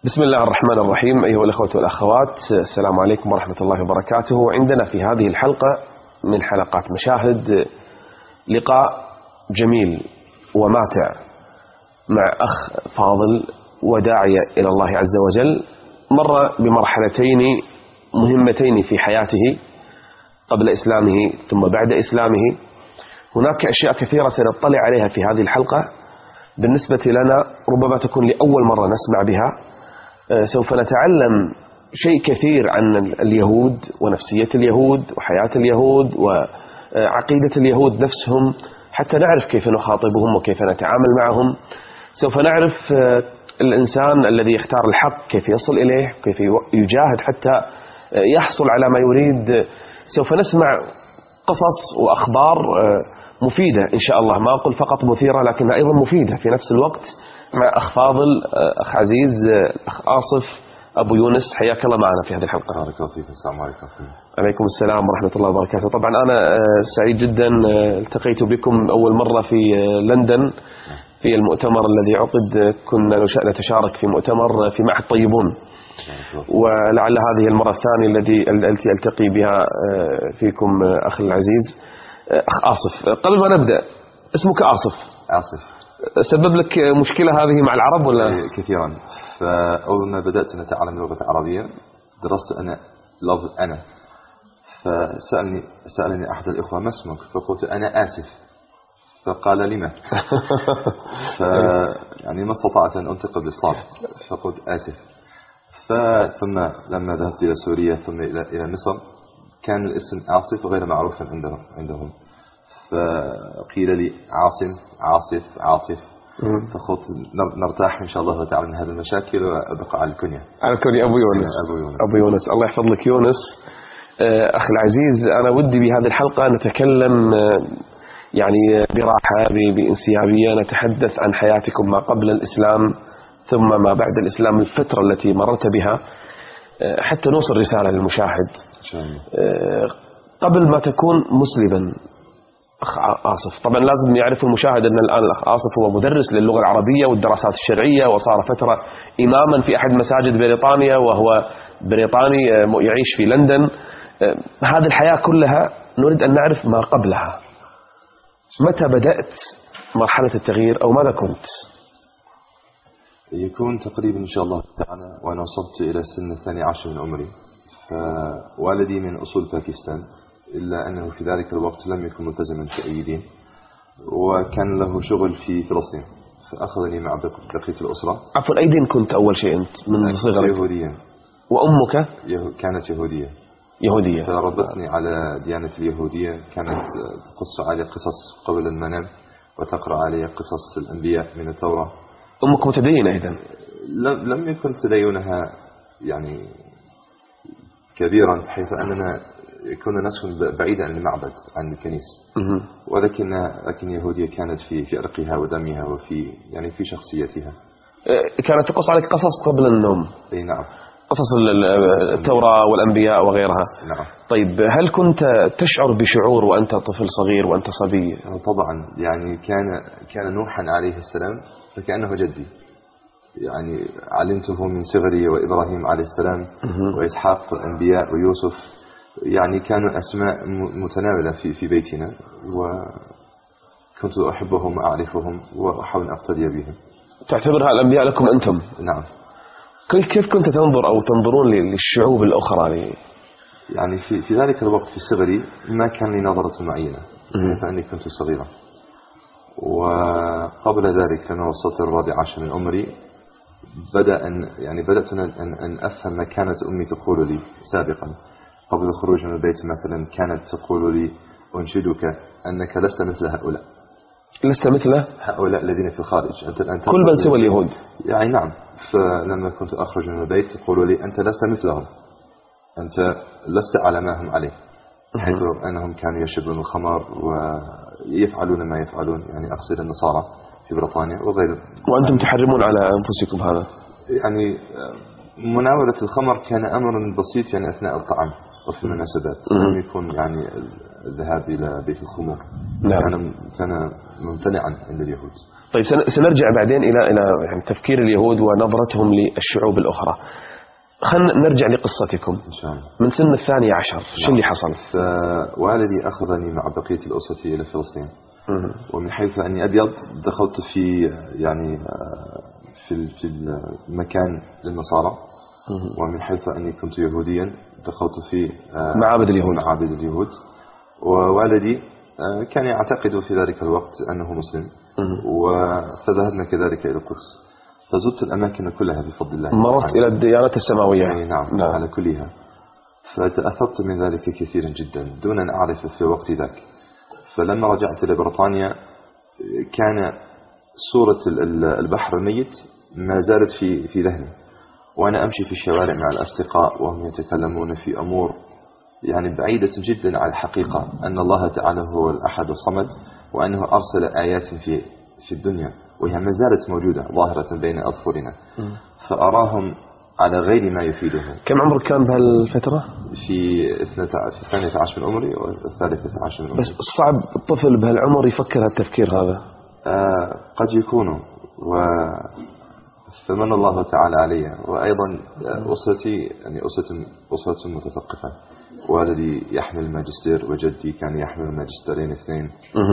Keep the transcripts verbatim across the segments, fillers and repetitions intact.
بسم الله الرحمن الرحيم. أيها الأخوة والأخوات، السلام عليكم ورحمة الله وبركاته. عندنا في هذه الحلقة من حلقات مشاهد لقاء جميل وماتع مع أخ فاضل وداعية إلى الله عز وجل، مر بمرحلتين مهمتين في حياته قبل إسلامه ثم بعد إسلامه. هناك أشياء كثيرة سنطلع عليها في هذه الحلقة بالنسبة لنا ربما تكون لأول مرة نسمع بها. سوف نتعلم شيء كثير عن اليهود ونفسية اليهود وحياة اليهود وعقيدة اليهود نفسهم، حتى نعرف كيف نخاطبهم وكيف نتعامل معهم. سوف نعرف الإنسان الذي يختار الحق كيف يصل إليه، كيف يجاهد حتى يحصل على ما يريد. سوف نسمع قصص وأخبار مفيدة إن شاء الله، ما أقول فقط مثيرة لكنها أيضا مفيدة في نفس الوقت، مع أخ فاضل، أخ عزيز، أخ آصف أبو يونس. حياك الله معنا في هذه الحلقة. بارك الله فيك. السلام عليكم. عليكم السلام ورحمة الله وبركاته. طبعا أنا سعيد جدا التقيت بكم أول مرة في لندن في المؤتمر الذي عقد. كنا نتشارك في مؤتمر في معهد طيبون، ولعل هذه المرة الثانية التي التي ألتقي بها فيكم أخي العزيز أخ آصف. قبل ما نبدأ، اسمك آصف. آصف. سبب لك مشكلة هذه مع العرب ولا؟ كثيرا. فأول ما بدأت أن أتعلم اللغة العربية درست أنا لفظ أنا، فسألني سألني أحد الإخوة ما اسمك؟ فقلت أنا آسف، فقال لما؟ ف يعني ما استطعت أن أنطق بالصاد فقلت آسف. ثم لما ذهبت إلى سوريا ثم إلى إلى مصر كان الاسم آصف غير معروف عندهم عندهم فقيل لي عاصم، عاصف، عاطف. فقلت نرتاح إن شاء الله تعالى من هذه المشاكل وأبقى على الكنية. على الكنية أبو يونس. أبو يونس. أبو يونس. الله يحفظ لك يونس. أخي العزيز، أنا ودي بهذه الحلقة نتكلم يعني براحة بانسيابية، نتحدث عن حياتكم ما قبل الإسلام ثم ما بعد الإسلام، الفترة التي مررت بها، حتى نوصل رسالة للمشاهد. قبل ما تكون مسلما أخ آصف، طبعا لازم يعرف المشاهد أن الآن الأخ آصف هو مدرس للغة العربية والدراسات الشرعية، وصار فترة إماما في أحد مساجد بريطانيا، وهو بريطاني يعيش في لندن. هذه الحياة كلها نريد أن نعرف ما قبلها. متى بدأت مرحلة التغيير أو ماذا كنت؟ يكون تقريبا إن شاء الله تعالى وأنا وصلت إلى سن الثاني عشر من عمري. فوالدي من أصول باكستان، إلا أنه في ذلك الوقت لم يكن ملتزما في أي دين، وكان له شغل في فلسطين، فأخذني مع بقية الأسرة. عفوا، أي دين كنت أول شيء أنت من صغرك؟ يهوديا. وأمك؟ كانت يهودية. يهودية. فربطني على ديانة اليهودية، كانت تقص علي قصص قبل المنام وتقرأ علي قصص الأنبياء من التوراة. أمك متدينة إذن؟ لم يكن تدينها يعني كبيرا، بحيث أننا كنا نسكن بعيدا عن المعبد عن الكنيسة، ولكن لكن يهودية كانت في في عرقها ودمها وفي يعني في شخصيتها. كانت تقص عليك قصص قبل النوم؟ اي نعم، قصص التوراة والأنبياء وغيرها. نعم. طيب، هل كنت تشعر بشعور وأنت طفل صغير وأنت صبي؟ طبعا، يعني كان كان نوحا عليه السلام فكأنه جدي، يعني علمته من صغري، وإبراهيم عليه السلام وإسحاق الأنبياء ويوسف، يعني كانوا أسماء متناولة في في بيتنا، وكنت أحبهم وأعرفهم وأحاول أقتدي بهم. تعتبرها الأنبياء لكم أنتم؟ نعم. كيف كنت تنظر أو تنظرون للشعوب الأخرى؟ يعني في في ذلك الوقت في صغري ما كان لي نظرة معينة، فأني كنت صغيرا. وقبل ذلك لما وصلت الرابع عشر من عمري بدأ أن يعني بدأت أن أن أفهم ما كانت أمي تقول لي سابقا. قبل الخروج من البيت مثلا كانت تقول لي: أنشدك أنك لست مثل هؤلاء. لست مثل هؤلاء الذين في الخارج، أنت أنت كل من سوى اليهود. يعني نعم. فلما كنت أخرج من البيت تقول لي: أنت لست مثلهم، أنت لست على ما هم عليه، حيث أنهم كانوا يشربون الخمر ويفعلون ما يفعلون، يعني أقصد النصارى في بريطانيا وغيره. وأنتم تحرمون على أنفسكم هذا؟ يعني مناولة الخمر كان أمر بسيط يعني أثناء الطعام، وفي المناسبات، لم يكن يعني الذهاب إلى بيت الخمور. نعم. كان كان ممتنعا عند اليهود. طيب سنرجع بعدين إلى إلى يعني تفكير اليهود ونظرتهم للشعوب الأخرى. خلينا نرجع لقصتكم إن شاء الله. من سن الثانية عشر. نعم. شو اللي حصل؟ فوالدي أخذني مع بقية الأسرة إلى فلسطين. ومن حيث أني أبيض دخلت في يعني في في المكان للنصارى، ومن حيث أني كنت يهوديا دخلت في معابد اليهود. معابد اليهود. ووالدي كان يعتقد في ذلك الوقت أنه مسلم، فذهبنا كذلك إلى القدس، فزرت الأماكن كلها بفضل الله. مرت إلى الديانات السماوية. يعني نعم, نعم على كلها. فتأثرت من ذلك كثيرا جدا دون أن أعرف في وقت ذاك. فلما رجعت إلى بريطانيا كان صورة البحر الميت ما زالت في في ذهني، وأنا أمشي في الشوارع مع الأصدقاء وهم يتكلمون في أمور يعني بعيدة جدا عن الحقيقة، أن الله تعالى هو الأحد الصمد، وأنه أرسل آيات في في الدنيا وهي ما زالت موجودة ظاهرة بين أظفرنا، فأراهم على غير ما يفيدهم. كم عمرك كان بهالفترة؟ في الثانية عشر من عمري والثالثة عشر من عمري. بس صعب الطفل بهالعمر يفكر هالتفكير هذا. آه قد يكون، و فمن الله تعالى علي. وأيضا أسرتي يعني أسرة أسرة متثقفة، والدي يحمل الماجستير، وجدي كان يحمل الماجستيرين اثنين،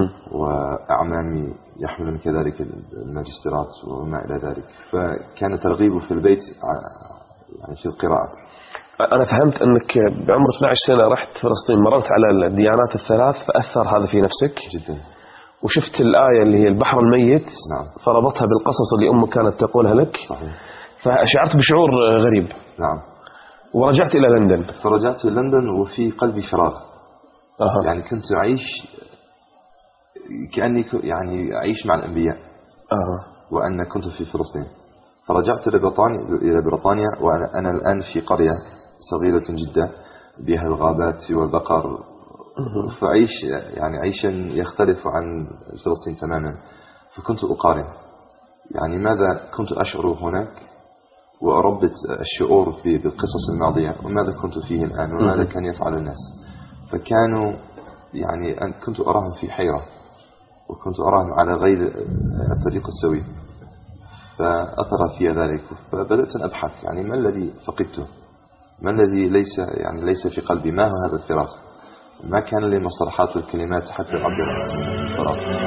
وأعمامي يحملون كذلك الماجستيرات وما إلى ذلك، فكان ترغيب في البيت يعني في القراءة. أنا فهمت أنك بعمر اثنتي عشرة سنة رحت فلسطين، مررت على الديانات الثلاث، فأثر هذا في نفسك جدا، وشفت الآية اللي هي البحر الميت. نعم. فربطها بالقصص اللي أمك كانت تقولها لك. صحيح. فشعرت بشعور غريب. نعم. ورجعت إلى لندن. فرجعت إلى لندن وفي قلبي فراغ. أه. يعني كنت أعيش كأني يعني أعيش مع الأنبياء. أه. وأنا كنت في فلسطين. فرجعت إلى بريطانيا إلى بريطانيا وأنا أنا الآن في قرية صغيرة جدا بها الغابات والبقر، فعيش يعني عيشا يختلف عن فلسطين تماما. فكنت أقارن يعني ماذا كنت أشعر هناك، وأربط الشعور بالقصص الماضية وماذا كنت فيه الآن وماذا كان يفعل الناس. فكانوا يعني كنت أراهم في حيرة، وكنت أراهم على غير الطريق السوي، فأثر في ذلك. فبدأت أن أبحث يعني ما الذي فقدته، ما الذي ليس يعني ليس في قلبي، ما هو هذا الفراغ، ما كان لي مصطلحات والكلمات حتى أعبر عن الفراغ.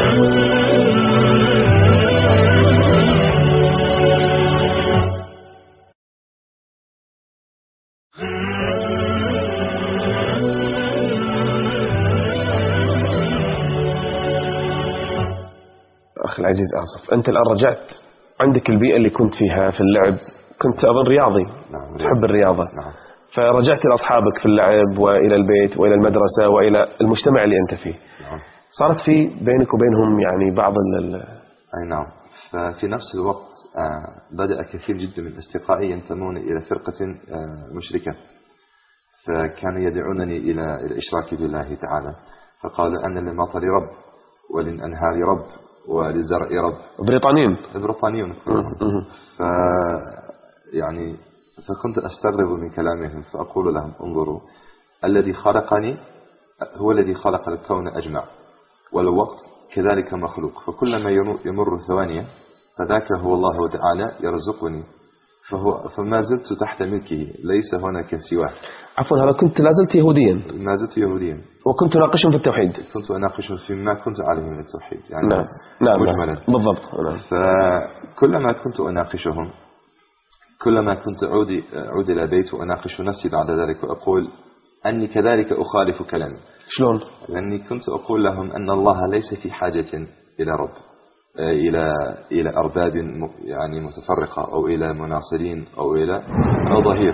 أخي العزيز آصف، أنت الآن رجعت عندك البيئة اللي كنت فيها في اللعب، كنت أظن رياضي. نعم. تحب الرياضة. نعم. فرجعت إلى أصحابك في اللعب وإلى البيت وإلى المدرسة وإلى المجتمع اللي أنت فيه. نعم. صارت في بينك وبينهم يعني بعض ال أي نعم. ففي نفس الوقت بدأ كثير جدا من أصدقائي ينتمون إلى فرقة مشركة، فكانوا يدعونني إلى الإشراك بالله تعالى. فقالوا أن للمطر رب، وللأنهار رب، وللزرع رب. بريطانيين بريطانيون. ف يعني فكنت أستغرب من كلامهم، فأقول لهم انظروا، الذي خلقني هو الذي خلق الكون أجمع، والوقت كذلك مخلوق، فكلما يمر ثوانية فذاك هو الله تعالى يرزقني، فهو فما زلت تحت ملكه، ليس هناك سواه. عفوا، هذا كنت لازلت يهوديا؟ ما زلت يهوديا. وكنت ناقشهم في التوحيد؟ كنت أناقشهم فيما كنت عليه من التوحيد يعني. نعم نعم مجملا. بالضبط. نعم. فكلما كنت أناقشهم، كلما كنت أعود أعود إلى بيت وأناقش نفسي بعد ذلك وأقول أني كذلك أخالف كلامي. شلون؟ لأني كنت أقول لهم أن الله ليس في حاجة إلى رب، إلى إلى أرباب يعني متفرقة، أو إلى مناصرين، أو إلى أو ظهير.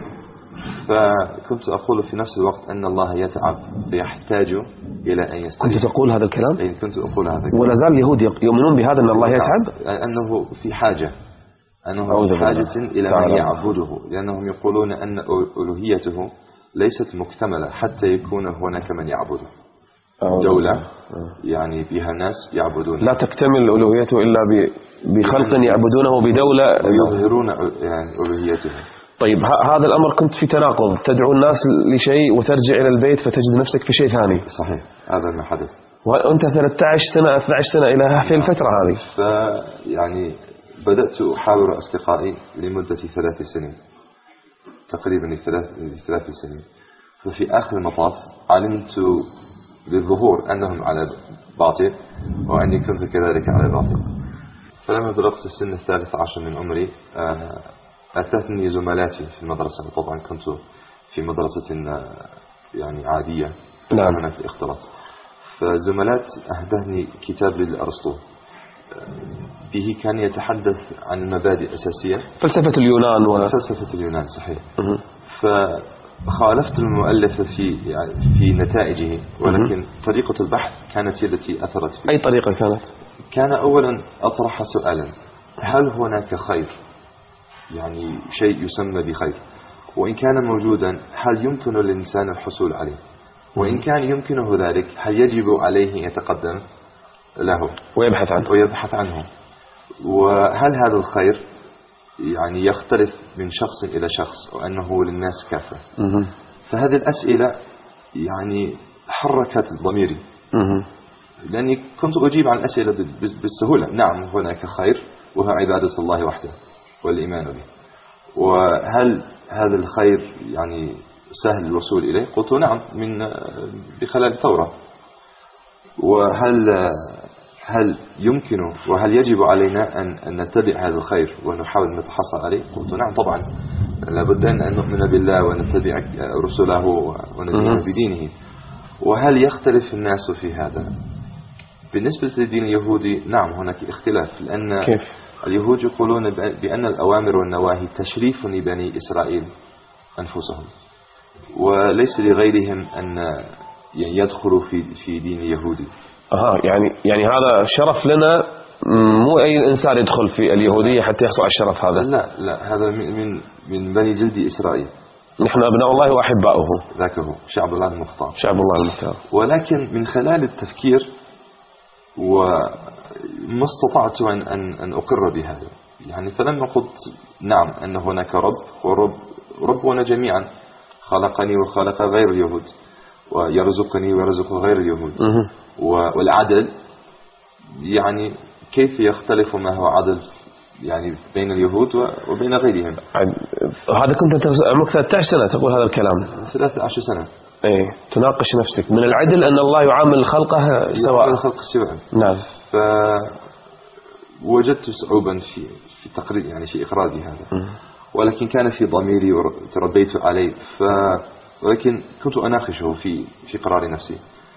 فكنت أقول في نفس الوقت أن الله يتعب فيحتاج إلى أن يستريح. كنت تقول هذا الكلام؟ أي كنت أقول هذا الكلام. ولا زال اليهود يؤمنون بهذا، أن الله يتعب؟ أنه في حاجة، أنه في حاجة إلى من يعبده، لأنهم يقولون أن ألوهيته ليست مكتملة حتى يكون هناك من يعبده. دولة يعني فيها ناس يعبدون، لا تكتمل ألوهيته إلا بخلق يعبدونه بدولة ويظهرون يعني ألوهيته. طيب هذا الأمر كنت في تناقض، تدعو الناس لشيء وترجع إلى البيت فتجد نفسك في شيء ثاني. صحيح، هذا ما حدث. وأنت ثلاثة عشر سنة اثنتي عشرة سنة إلى في الفترة هذه. فيعني بدأت أحاور أصدقائي لمدة ثلاث سنين تقريبا، ثلاث ثلاث سنين. ففي آخر المطاف علمت بالظهور أنهم على باطل وأني كنت كذلك على باطل. فلما بلغت السن الثالث عشر من عمري أتتني زملاتي في المدرسة. طبعا كنت في مدرسة يعني عادية، نعم، هناك الاختلاط. فزملات أهداني كتاب لأرسطو به كان يتحدث عن مبادئ أساسية، فلسفة اليونان و... فلسفة اليونان صحيح. فخالفت المؤلف في يعني في نتائجه، ولكن طريقة البحث كانت هي التي أثرت فيه. أي طريقة كانت؟ كان أولا أطرح سؤالا: هل هناك خير، يعني شيء يسمى بخير؟ وإن كان موجودا هل يمكن للإنسان الحصول عليه؟ وإن كان يمكنه ذلك هل يجب عليه أن يتقدم له ويبحث عنه ويبحث عنه؟ وهل هذا الخير يعني يختلف من شخص إلى شخص وأنه للناس كافة؟ فهذه الأسئلة يعني حركت ضميري، لأني كنت أجيب عن الأسئلة بالسهولة. نعم هناك خير وهو عبادة الله وحده والإيمان به. وهل هذا الخير يعني سهل الوصول إليه؟ قلت نعم، من بخلال التوراة. وهل هل يمكن وهل يجب علينا أن, أن نتبع هذا الخير ونحاول نتحصل عليه؟ قلت نعم طبعا، لابد أن نؤمن بالله ونتبع رسله وندين بدينه. وهل يختلف الناس في هذا؟ بالنسبة للدين اليهودي نعم هناك اختلاف، لأن كيف؟ اليهود يقولون بأن الأوامر والنواهي تشريف لبني إسرائيل أنفسهم، وليس لغيرهم أن يدخلوا في في دين يهودي. أها، يعني يعني هذا شرف لنا، مو أي إنسان يدخل في اليهودية حتى يحصل على الشرف هذا. لا لا، هذا من من من بني جلد إسرائيل. نحن أبناء الله وأحباؤه. ذاك هو شعب الله المختار. شعب الله المختار. ولكن من خلال التفكير وما استطعت أن أن أن أقر بهذا. يعني فلما قلت نعم أن هناك رب ورب ربنا جميعا خلقني وخلق غير اليهود، ويرزقني ويرزق غير اليهود، والعدل يعني كيف يختلف ما هو عدل يعني بين اليهود وبين غيرهم. هذا كنت عمرك ثلاثة عشر سنة تقول هذا الكلام؟ ثلاثة عشر سنة. ايه، تناقش نفسك من العدل أن الله يعامل خلقه سواء. الخلق سواء. نعم. فوجدت صعوبا في في تقرير يعني في إقراري هذا، ولكن كان في ضميري وتربيت عليه. ف ولكن كنت أناقشه في في قرار نفسي،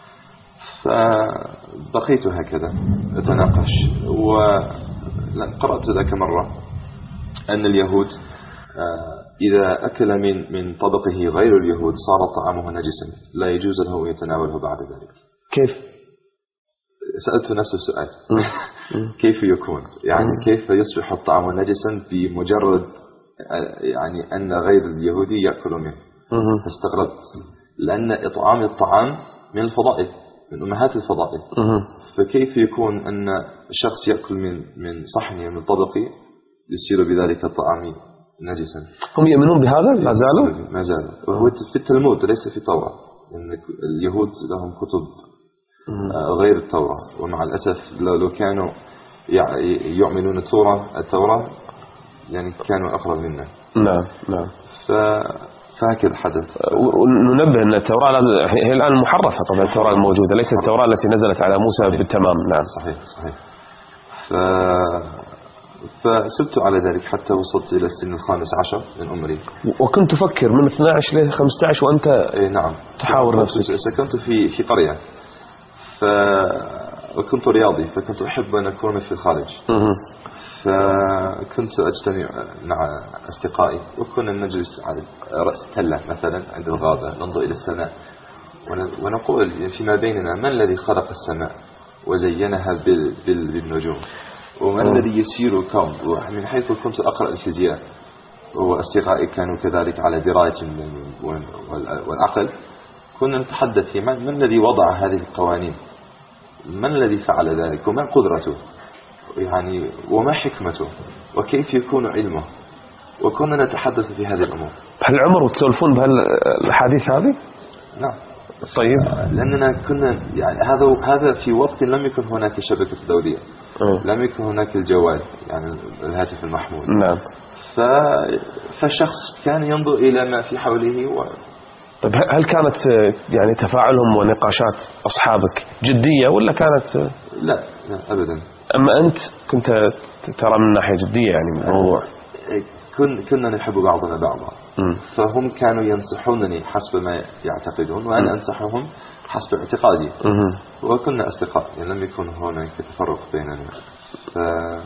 فبقيت هكذا أتناقش. وقرأت ذاك مرة أن اليهود إذا أكل من من طبقه غير اليهود صار طعامه نجسا، لا يجوز له أن يتناوله بعد ذلك. كيف؟ سألت نفس السؤال. كيف يكون يعني كيف يصبح الطعام نجسا بمجرد يعني أن غير اليهودي يأكل منه؟ فاستغربت، لأن إطعام الطعام من الفضائل، من أمهات الفضائل. فكيف يكون أن شخص يأكل من من صحنه من طبقه يصير بذلك الطعام نجسا؟ هم يؤمنون بهذا؟ ما زالوا؟ ما زالوا. وهو في التلمود ليس في التوراة، لأن اليهود لهم كتب غير التوراة، ومع الأسف لو كانوا يؤمنون التوراة التوراة يعني كانوا أقرب منا. نعم نعم. ف فهكذا حدث. وننبه أن التوراة هي الآن محرفة طبعا، التوراة الموجودة ليست التوراة التي نزلت على موسى صحيح. بالتمام. نعم صحيح صحيح. ف... فسبت على ذلك حتى وصلت إلى السن الخامس عشر من عمري. وكنت تفكر من اثني عشر ل خمسة عشر وأنت إيه نعم تحاور نفسك. سكنت في في قرية، ف وكنت رياضي، فكنت أحب أن أكون في الخارج. فكنت أجتمع مع أصدقائي وكنا نجلس على رأس تلة مثلا عند الغابة، ننظر إلى السماء ونقول فيما بيننا: من الذي خلق السماء وزينها بالنجوم؟ ومن الذي يسير الكون؟ ومن حيث كنت أقرأ الفيزياء وأصدقائي كانوا كذلك على دراية والعقل، كنا نتحدث في من الذي وضع هذه القوانين، من الذي فعل ذلك، وما قدرته يعني، وما حكمته، وكيف يكون علمه. وكنا نتحدث في هذه الأمور. بهالعمر وتسولفون بهالحديث هذه؟ نعم. طيب. لأننا كنا يعني هذا هذا في وقت لم يكن هناك شبكة دولية. م. لم يكن هناك الجوال يعني الهاتف المحمول. نعم. ف... فالشخص كان ينظر إلى ما في حوله و... طيب هل كانت يعني تفاعلهم ونقاشات أصحابك جدية ولا كانت؟ لا لا أبدا. أما أنت كنت ترى من ناحية جدية يعني من الموضوع؟ كن كنا نحب بعضنا بعضا. م. فهم كانوا ينصحونني حسب ما يعتقدون وأنا أنصحهم حسب اعتقادي. م. وكنا أصدقاء يعني لم يكن هناك تفرق بيننا. ف...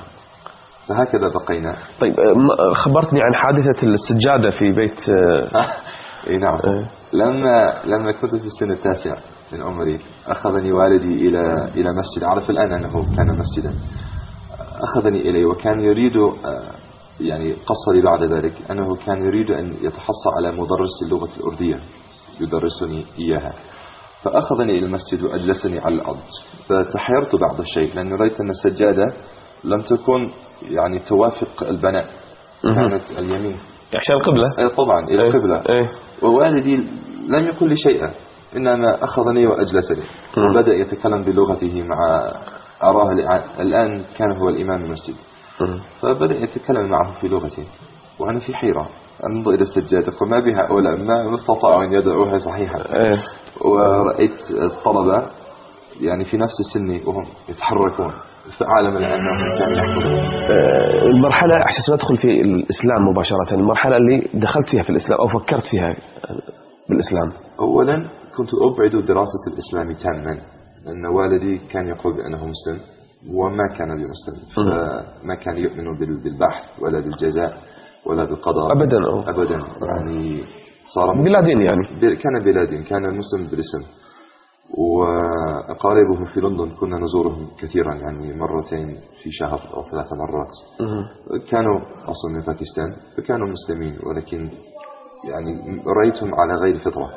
فهكذا بقينا. طيب خبرتني عن حادثة السجادة في بيت. اي نعم. لما لما كنت في السنة التاسعة من عمري أخذني والدي إلى إلى مسجد، أعرف الآن أنه كان مسجدا. أخذني إليه وكان يريد يعني قص لي بعد ذلك أنه كان يريد أن يتحصى على مدرس اللغة الأردية يدرسني إياها. فأخذني إلى المسجد وأجلسني على الأرض، فتحيرت بعض الشيء لأن رأيت أن السجادة لم تكن يعني توافق البناء، كانت اليمين عشان القبلة. طبعا إلى القبلة. ووالدي لم يقل لي شيئا إنما أخذني وأجلسني وبدأ يتكلم بلغته مع أراه الآن كان هو الإمام المسجد. فبدأ يتكلم معه في لغته وأنا في حيرة أنظر إلى السجادة فما بها أولا ما استطاعوا أن يدعوها صحيحا. ورأيت الطلبة يعني في نفس سني وهم يتحركون فأعلم أنهم كانوا يحفظون. المرحلة أحسن ندخل في الإسلام مباشرة، المرحلة اللي دخلت فيها في الإسلام أو فكرت فيها بالإسلام. أولا كنت أبعد دراسة الإسلام تاما لأن والدي كان يقول بأنه مسلم وما كان بمسلم، فما كان يؤمن بالبحث ولا بالجزاء ولا بالقضاء أبدا. أبدا يعني صار بلا دين يعني كان بلا دين، كان مسلم بالاسم. وأقاربه في لندن كنا نزورهم كثيرا يعني مرتين في شهر أو ثلاث مرات. كانوا أصلا من باكستان فكانوا مسلمين ولكن يعني رأيتهم على غير فطرة.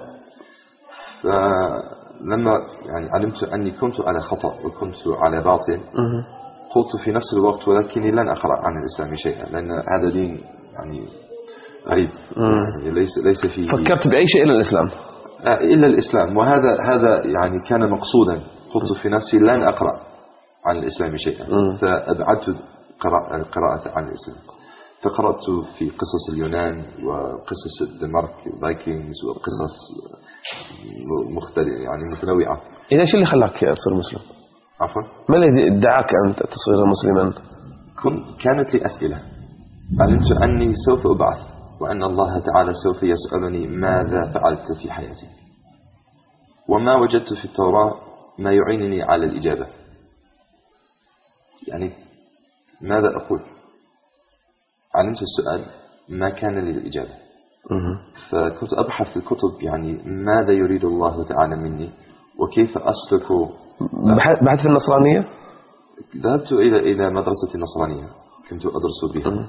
فلما يعني علمت أني كنت على خطأ وكنت على باطل قلت في نفس الوقت ولكني لن أقرأ عن الإسلام شيئا لأن هذا دين يعني غريب يعني ليس ليس فيه. فكرت بأي شيء إلا الإسلام إلا الإسلام وهذا هذا يعني كان مقصودا. قلت في نفسي لن أقرأ عن الإسلام شيئا فأبعدت القراءة عن الإسلام. فقرأت في قصص اليونان وقصص الدنمارك والفايكنجز وقصص مختلفة يعني متنوعة. إذا شو اللي خلاك تصير مسلم؟ عفوا؟ ما الذي دعاك أن تصير مسلما؟ كانت لي أسئلة. علمت أني سوف أبعث وأن الله تعالى سوف يسألني ماذا فعلت في حياتي وما وجدت في التوراة ما يعينني على الإجابة. يعني ماذا أقول؟ علمت السؤال ما كان لي الإجابة. فكنت أبحث في الكتب يعني ماذا يريد الله تعالى مني وكيف أسلك. بحث في النصرانية؟ ذهبت إلى إلى مدرسة النصرانية كنت أدرس بها.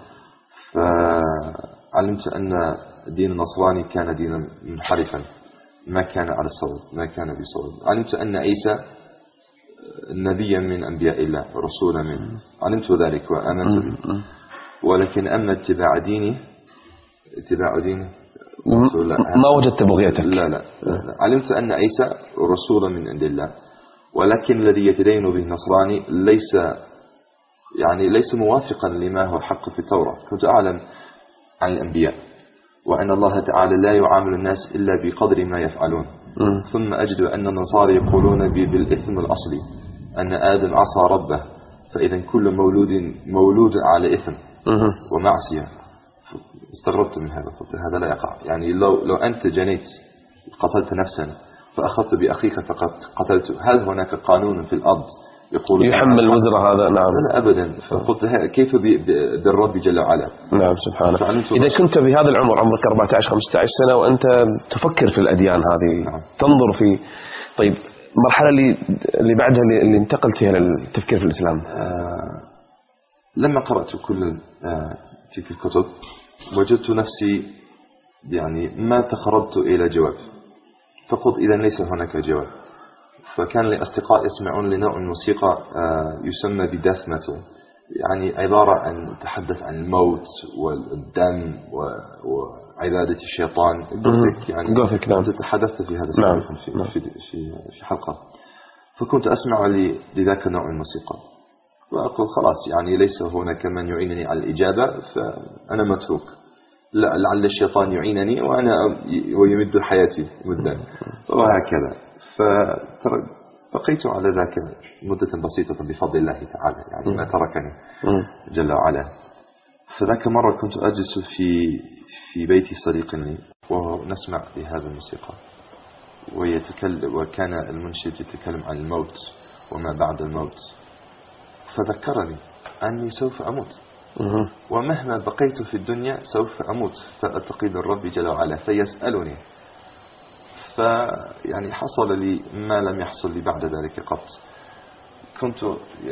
فعلمت أن الدين النصراني كان دينا منحرفا ما كان على الصواب ما كان بصواب. علمت أن عيسى نبيا من أنبياء الله رسولا منه، علمت ذلك وآمنت به. ولكن أما اتباع ديني اتباع ديني ما وجدت بغيتك. لا لا, لا. علمت أن عيسى رسول من عند الله ولكن الذي يتدين به النصراني ليس يعني ليس موافقا لما هو حق في التوراة. كنت أعلم عن الأنبياء وأن الله تعالى لا يعامل الناس إلا بقدر ما يفعلون. م. ثم أجد أن النصارى يقولون بالإثم الأصلي أن آدم عصى ربه فإذا كل مولود مولود على إثم م. ومعصية. استغربت من هذا قلت هذا لا يقع. يعني لو, لو أنت جنيت قتلت نفسا فأخذت بأخيك فقد قتلت هل هناك قانون في الأرض يقول يحمل وزر هذا؟ نعم لا أبدا. فقلت كيف بالرب جل وعلا. نعم سبحانه. إذا كنت بهذا العمر عمرك أربعة عشر خمسة عشر سنة وأنت تفكر في الأديان هذه. نعم. تنظر في طيب المرحلة اللي اللي بعدها اللي انتقلت فيها للتفكير في الإسلام. آه لما قرأت كل آه تلك الكتب وجدت نفسي يعني ما تخرجت إلى جواب فقلت إذا ليس هناك جواب. فكان لي أصدقاء يسمعون لنوع الموسيقى يسمى بداث ميتال يعني عبارة عن تحدث عن الموت والدم وعبادة الشيطان. قلت يعني قلت نعم. تحدثت في هذا نعم. سابقا في, نعم. في, في, في حلقة. فكنت أسمع لذاك النوع من الموسيقى وأقول خلاص يعني ليس هناك من يعينني على الإجابة فأنا متروك، لعل الشيطان يعينني وأنا ويمد حياتي مدا وهكذا. فبقيت على ذاك مدة بسيطة بفضل الله تعالى، يعني ما تركني جل وعلا. فذاك مرة كنت أجلس في في بيت صديق لي ونسمع لهذا الموسيقى ويتكلم، وكان المنشد يتكلم عن الموت وما بعد الموت، فذكرني أني سوف أموت ومهما بقيت في الدنيا سوف أموت فأتقي بالرب جل وعلا فيسألني. فيعني حصل لي ما لم يحصل لي بعد ذلك قط. كنت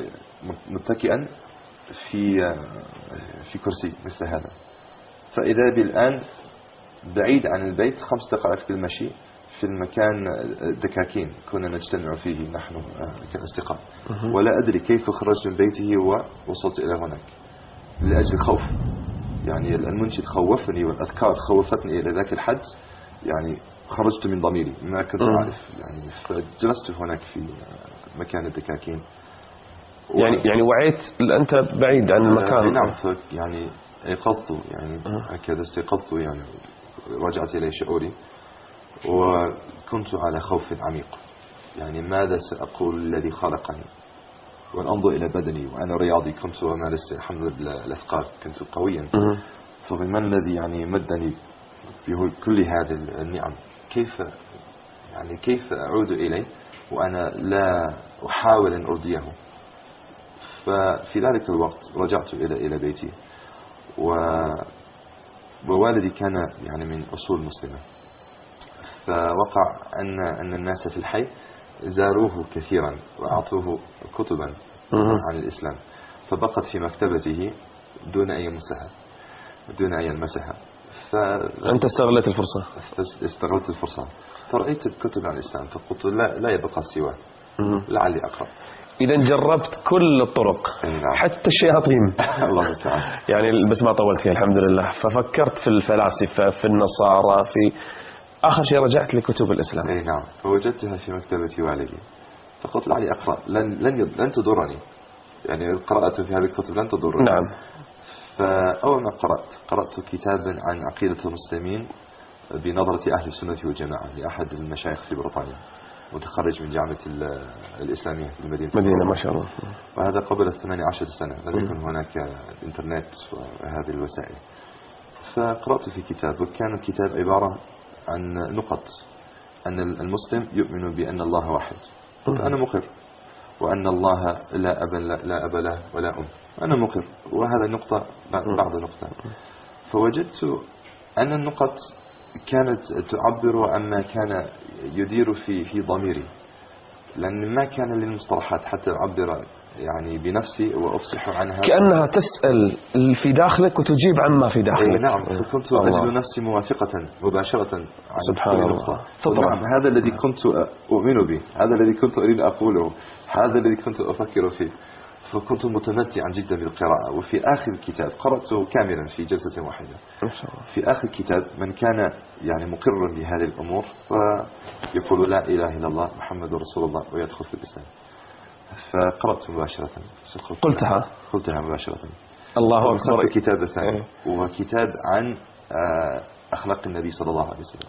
متكئا في في كرسي مثل هذا، فإذا بالآن بعيد عن البيت خمس دقائق في المشي في المكان دكاكين كنا نجتمع فيه نحن كأصدقاء، ولا أدري كيف خرجت من بيته ووصلت إلى هناك لأجل خوف. يعني المنشد خوفني والأذكار خوفتني إلى ذاك الحد، يعني خرجت من ضميري ما كنت أعرف. يعني فجلست هناك في مكان الدكاكين و... يعني يعني وعيت أنت بعيد عن المكان. نعم. يعني ايقظت، يعني هكذا استيقظت، يعني رجعت إلى شعوري وكنت على خوف عميق. يعني ماذا سأقول الذي خلقني وأن أنظر إلى بدني وأنا رياضي كنت ومارس الحمد لله الأثقال كنت قويا، فما الذي يعني مدني بكل هذه النعم؟ كيف يعني كيف أعود إليه وأنا لا أحاول أن أرضيه؟ ففي ذلك الوقت رجعت إلى إلى بيتي و ووالدي كان يعني من أصول مسلمة، فوقع أن أن الناس في الحي زاروه كثيرا وأعطوه كتبا عن الإسلام، فبقت في مكتبته دون أي مسحة دون أي مسحة. فأنت استغلت الفرصة. استغلت الفرصة فرأيت الكتب عن الإسلام فقلت لا لا يبقى سواه، لعلي أقرأ. إذا جربت كل الطرق حتى الشياطين الله المستعان. يعني بس ما طولت فيها الحمد لله. ففكرت في الفلاسفة في النصارى، في آخر شيء رجعت لكتب الإسلام. أي نعم. فوجدتها في مكتبة والدي فقلت لعلي أقرأ، لن لن لن تضرني، يعني القراءة في هذه الكتب لن تضرني. نعم. فأول ما قرأت قرأت كتابا عن عقيدة المسلمين بنظرة أهل السنة والجماعة لأحد المشايخ في بريطانيا، متخرج من جامعة الإسلامية في المدينة مدينة ما شاء الله. وهذا قبل الثمانية عشر سنة، لم يكن هناك إنترنت وهذه الوسائل. فقرأت في كتاب وكان الكتاب عبارة عن نقط أن المسلم يؤمن بأن الله واحد، قلت أنا مقر، وأن الله لا أب لا أب له ولا أم، أنا مقر، وهذا نقطة بعد نقطة. فوجدت أن النقط كانت تعبر عما كان يدير في في ضميري، لأن ما كان للمصطلحات حتى أعبر يعني بنفسي وأفصح عنها، كأنها تسأل في داخلك وتجيب عما في داخلك. نعم. فكنت أجد نفسي موافقة مباشرة عن سبحان الله. نعم. هذا الذي كنت أؤمن به، هذا الذي كنت أريد أقوله، هذا الذي كنت أفكر فيه. فكنت متمتعا جدا بالقراءة. وفي آخر الكتاب قرأته كاملا في جلسة واحدة. في آخر الكتاب من كان يعني مقرا بهذه الأمور فيقول لا إله إلا الله محمد رسول الله ويدخل في الإسلام. فقرأت مباشرة. قلتها قلتها مباشرة. الله أكبر. الكتاب الثاني وهو كتاب عن أخلاق النبي صلى الله عليه وسلم.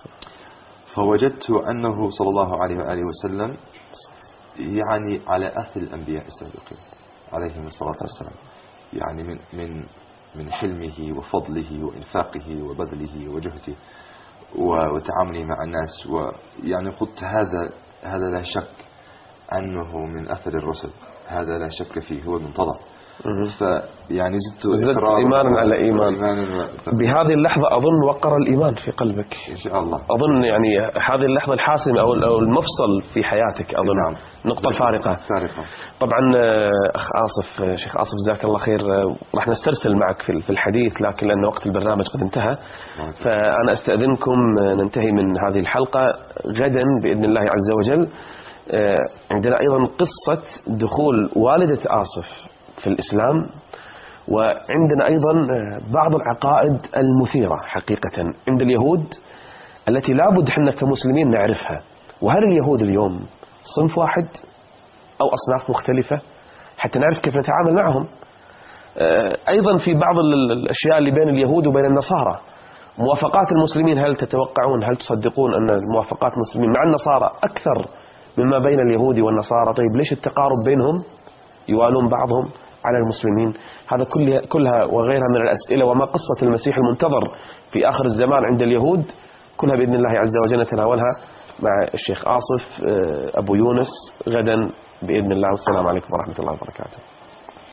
فوجدت أنه صلى الله عليه وآله وسلم يعني على أثر الأنبياء السابقين عليهم الصلاة والسلام، يعني من من من حلمه وفضله وإنفاقه وبذله وجهده وتعامله مع الناس. ويعني قلت هذا هذا لا شك أنه من أثر الرسل، هذا لا شك فيه، هو المنتظر. فيعني زدت زدت إيمانا على إيمان. إيمانا بهذه اللحظة أظن وقر الإيمان في قلبك إن شاء الله. أظن يعني هذه اللحظة الحاسمة أو المفصل في حياتك أظن. نعم. نقطة الفارقة. فارقة. طبعا أخ آصف، شيخ آصف جزاك الله خير، راح نسترسل معك في الحديث لكن لأن وقت البرنامج قد انتهى، فأنا أستأذنكم ننتهي من هذه الحلقة. غدا بإذن الله عز وجل عندنا أيضا قصة دخول والدة آصف في الإسلام، وعندنا أيضا بعض العقائد المثيرة حقيقة عند اليهود التي لابد حنا كمسلمين نعرفها. وهل اليهود اليوم صنف واحد أو أصناف مختلفة حتى نعرف كيف نتعامل معهم؟ أيضا في بعض الأشياء اللي بين اليهود وبين النصارى، موافقات المسلمين، هل تتوقعون هل تصدقون أن موافقات المسلمين مع النصارى أكثر مما بين اليهود والنصارى؟ طيب ليش التقارب بينهم؟ يوالون بعضهم على المسلمين. هذا كلها وغيرها من الأسئلة، وما قصة المسيح المنتظر في آخر الزمان عند اليهود، كلها بإذن الله عز وجل نتناولها مع الشيخ آصف أبو يونس غدا بإذن الله. والسلام عليكم ورحمة الله وبركاته.